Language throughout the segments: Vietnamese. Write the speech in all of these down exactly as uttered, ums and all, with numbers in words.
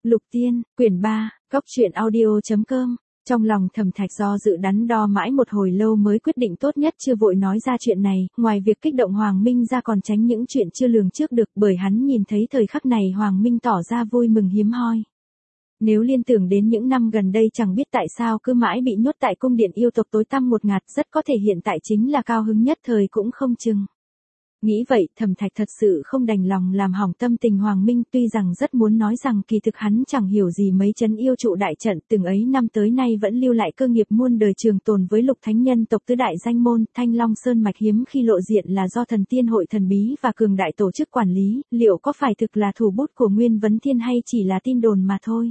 Lục Tiên, quyển ba, góc truyện audio.com. Trong lòng Thẩm Thạch do dự đắn đo mãi một hồi lâu mới quyết định tốt nhất chưa vội nói ra chuyện này, ngoài việc kích động Hoàng Minh ra còn tránh những chuyện chưa lường trước được, bởi hắn nhìn thấy thời khắc này Hoàng Minh tỏ ra vui mừng hiếm hoi. Nếu liên tưởng đến những năm gần đây chẳng biết tại sao cứ mãi bị nhốt tại cung điện yêu tộc tối tăm một ngạt, rất có thể hiện tại chính là cao hứng nhất thời cũng không chừng. Nghĩ vậy, Thẩm Thạch thật sự không đành lòng làm hỏng tâm tình Hoàng Minh, tuy rằng rất muốn nói rằng kỳ thực hắn chẳng hiểu gì mấy trấn yêu trụ đại trận, từng ấy năm tới nay vẫn lưu lại cơ nghiệp muôn đời trường tồn với lục thánh nhân tộc tứ đại danh môn, Thanh Long Sơn mạch hiếm khi lộ diện là do thần tiên hội thần bí và cường đại tổ chức quản lý, liệu có phải thực là thủ bút của Nguyên Vấn Thiên hay chỉ là tin đồn mà thôi.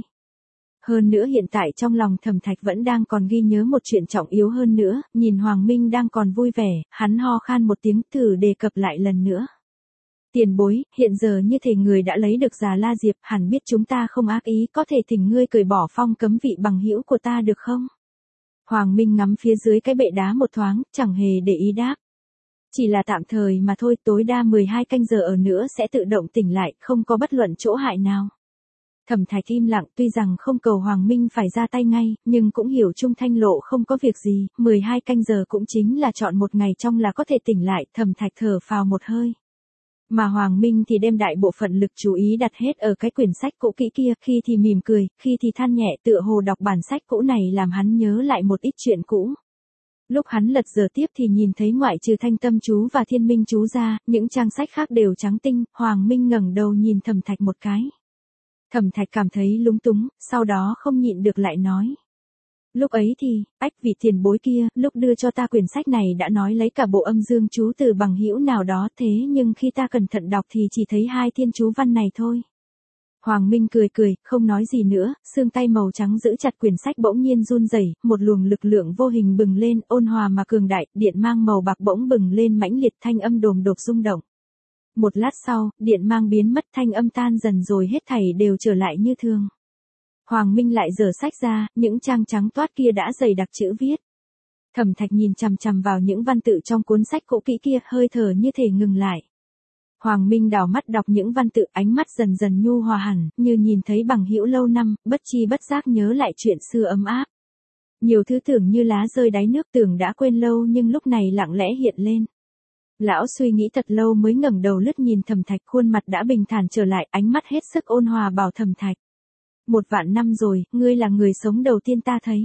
Hơn nữa hiện tại trong lòng Thẩm Thạch vẫn đang còn ghi nhớ một chuyện trọng yếu hơn nữa, nhìn Hoàng Minh đang còn vui vẻ, hắn ho khan một tiếng thử đề cập lại lần nữa. Tiền bối, hiện giờ như thể người đã lấy được Già La Diệp, hẳn biết chúng ta không ác ý, có thể thỉnh ngươi cởi bỏ phong cấm vị bằng hữu của ta được không? Hoàng Minh ngắm phía dưới cái bệ đá một thoáng, chẳng hề để ý đáp. Chỉ là tạm thời mà thôi, tối đa mười hai canh giờ ở nữa sẽ tự động tỉnh lại, không có bất luận chỗ hại nào. Thẩm Thạch im lặng, tuy rằng không cầu Hoàng Minh phải ra tay ngay, nhưng cũng hiểu Trung Thanh Lộ không có việc gì, mười hai canh giờ cũng chính là chọn một ngày trong là có thể tỉnh lại, Thẩm Thạch thở phào một hơi. Mà Hoàng Minh thì đem đại bộ phận lực chú ý đặt hết ở cái quyển sách cũ kỹ kia, khi thì mỉm cười, khi thì than nhẹ, tựa hồ đọc bản sách cũ này làm hắn nhớ lại một ít chuyện cũ. Lúc hắn lật giờ tiếp thì nhìn thấy ngoại trừ Thanh Tâm chú và Thiên Minh chú ra, những trang sách khác đều trắng tinh, Hoàng Minh ngẩng đầu nhìn Thẩm Thạch một cái. Thẩm Thạch cảm thấy lúng túng, sau đó không nhịn được lại nói. Lúc ấy thì, ách vị tiền bối kia, lúc đưa cho ta quyển sách này đã nói lấy cả bộ âm dương chú từ bằng hữu nào đó, thế nhưng khi ta cẩn thận đọc thì chỉ thấy hai thiên chú văn này thôi. Hoàng Minh cười cười, không nói gì nữa, xương tay màu trắng giữ chặt quyển sách bỗng nhiên run rẩy, một luồng lực lượng vô hình bừng lên, ôn hòa mà cường đại, điện mang màu bạc bỗng bừng lên mãnh liệt, thanh âm đồm đột rung động. Một lát sau, điện mang biến mất, thanh âm tan dần rồi hết thảy đều trở lại như thường. Hoàng Minh lại giở sách ra, những trang trắng toát kia đã dày đặc chữ viết. Thẩm Thạch nhìn chằm chằm vào những văn tự trong cuốn sách cũ kỹ kia, hơi thở như thể ngừng lại. Hoàng Minh đảo mắt đọc những văn tự, ánh mắt dần dần nhu hòa hẳn, như nhìn thấy bằng hữu lâu năm, bất chi bất giác nhớ lại chuyện xưa ấm áp. Nhiều thứ tưởng như lá rơi đáy nước, tưởng đã quên lâu nhưng lúc này lặng lẽ hiện lên. Lão suy nghĩ thật lâu mới ngẩng đầu lướt nhìn Thẩm Thạch, khuôn mặt đã bình thản trở lại, ánh mắt hết sức ôn hòa bảo Thẩm Thạch. Một vạn năm rồi, ngươi là người sống đầu tiên ta thấy.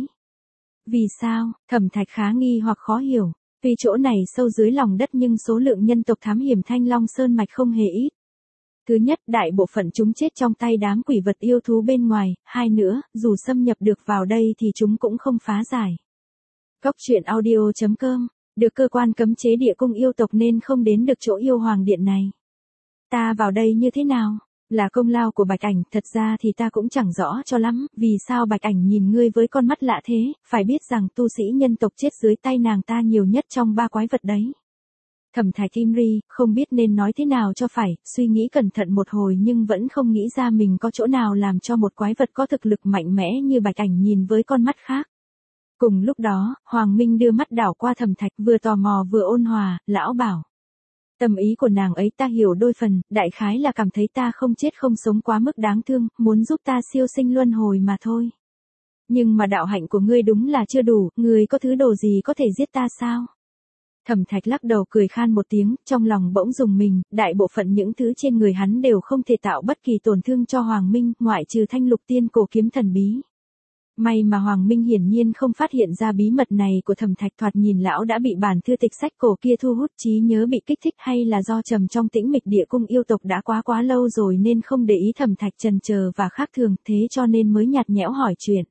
Vì sao? Thẩm Thạch khá nghi hoặc khó hiểu. Vì chỗ này sâu dưới lòng đất nhưng số lượng nhân tộc thám hiểm Thanh Long Sơn mạch không hề ít. Thứ nhất, đại bộ phận chúng chết trong tay đám quỷ vật yêu thú bên ngoài, hai nữa, dù xâm nhập được vào đây thì chúng cũng không phá giải. Góc truyện audio.com, được cơ quan cấm chế địa cung yêu tộc nên không đến được chỗ yêu hoàng điện này. Ta vào đây như thế nào? Là công lao của Bạch Ảnh, thật ra thì ta cũng chẳng rõ cho lắm, vì sao Bạch Ảnh nhìn ngươi với con mắt lạ thế, phải biết rằng tu sĩ nhân tộc chết dưới tay nàng ta nhiều nhất trong ba quái vật đấy. Thẩm Thạch im ri, không biết nên nói thế nào cho phải, suy nghĩ cẩn thận một hồi nhưng vẫn không nghĩ ra mình có chỗ nào làm cho một quái vật có thực lực mạnh mẽ như Bạch Ảnh nhìn với con mắt khác. Cùng lúc đó, Hoàng Minh đưa mắt đảo qua Thẩm Thạch, vừa tò mò vừa ôn hòa, lão bảo. Tâm ý của nàng ấy ta hiểu đôi phần, đại khái là cảm thấy ta không chết không sống quá mức đáng thương, muốn giúp ta siêu sinh luân hồi mà thôi. Nhưng mà đạo hạnh của ngươi đúng là chưa đủ, ngươi có thứ đồ gì có thể giết ta sao? Thẩm Thạch lắc đầu cười khan một tiếng, trong lòng bỗng rùng mình, đại bộ phận những thứ trên người hắn đều không thể tạo bất kỳ tổn thương cho Hoàng Minh, ngoại trừ thanh lục tiên cổ kiếm thần bí. May mà Hoàng Minh hiển nhiên không phát hiện ra bí mật này của Thẩm Thạch, thoạt nhìn lão đã bị bản thư tịch sách cổ kia thu hút, trí nhớ bị kích thích, hay là do trầm trong tĩnh mịch địa cung yêu tộc đã quá quá lâu rồi nên không để ý Thẩm Thạch chần chờ và khác thường, thế cho nên mới nhạt nhẽo hỏi chuyện.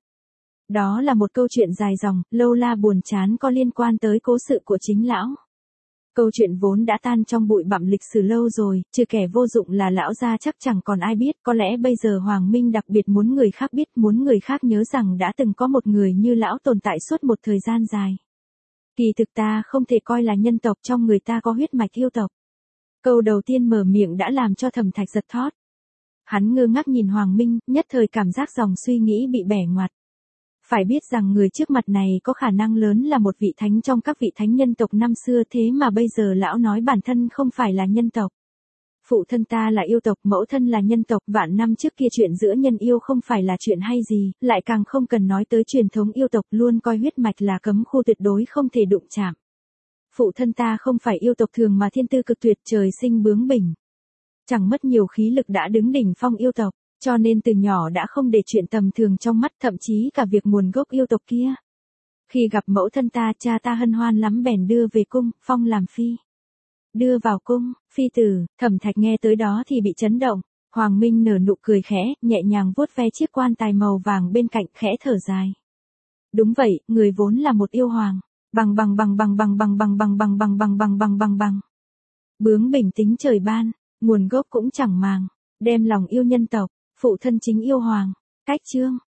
Đó là một câu chuyện dài dòng, lâu la buồn chán có liên quan tới cố sự của chính lão. Câu chuyện vốn đã tan trong bụi bặm lịch sử lâu rồi, trừ kẻ vô dụng là lão gia chắc chẳng còn ai biết, có lẽ bây giờ Hoàng Minh đặc biệt muốn người khác biết, muốn người khác nhớ rằng đã từng có một người như lão tồn tại suốt một thời gian dài. Kỳ thực ta không thể coi là nhân tộc, trong người ta có huyết mạch yêu tộc. Câu đầu tiên mở miệng đã làm cho Thẩm Thạch giật thót. Hắn ngơ ngác nhìn Hoàng Minh, nhất thời cảm giác dòng suy nghĩ bị bẻ ngoặt. Phải biết rằng người trước mặt này có khả năng lớn là một vị thánh trong các vị thánh nhân tộc năm xưa, thế mà bây giờ lão nói bản thân không phải là nhân tộc. Phụ thân ta là yêu tộc, mẫu thân là nhân tộc, vạn năm trước kia chuyện giữa nhân yêu không phải là chuyện hay gì, lại càng không cần nói tới truyền thống yêu tộc luôn coi huyết mạch là cấm khu tuyệt đối không thể đụng chạm. Phụ thân ta không phải yêu tộc thường mà thiên tư cực tuyệt, trời sinh bướng bỉnh. Chẳng mất nhiều khí lực đã đứng đỉnh phong yêu tộc, cho nên từ nhỏ đã không để chuyện tầm thường trong mắt, thậm chí cả việc nguồn gốc yêu tộc kia. Khi gặp mẫu thân ta, cha ta hân hoan lắm bèn đưa về cung, phong làm phi. Đưa vào cung, phi tử, Thẩm Thạch nghe tới đó thì bị chấn động. Hoàng Minh nở nụ cười khẽ, nhẹ nhàng vuốt ve chiếc quan tài màu vàng bên cạnh, khẽ thở dài. Đúng vậy, người vốn là một yêu hoàng. Bằng bằng bằng bằng bằng bằng bằng bằng bằng bằng bằng bằng bằng bằng bằng. Bướng bỉnh tính trời ban, nguồn gốc cũng chẳng màng, đem lòng yêu nhân tộc, phụ thân chính yêu hoàng. Cách chương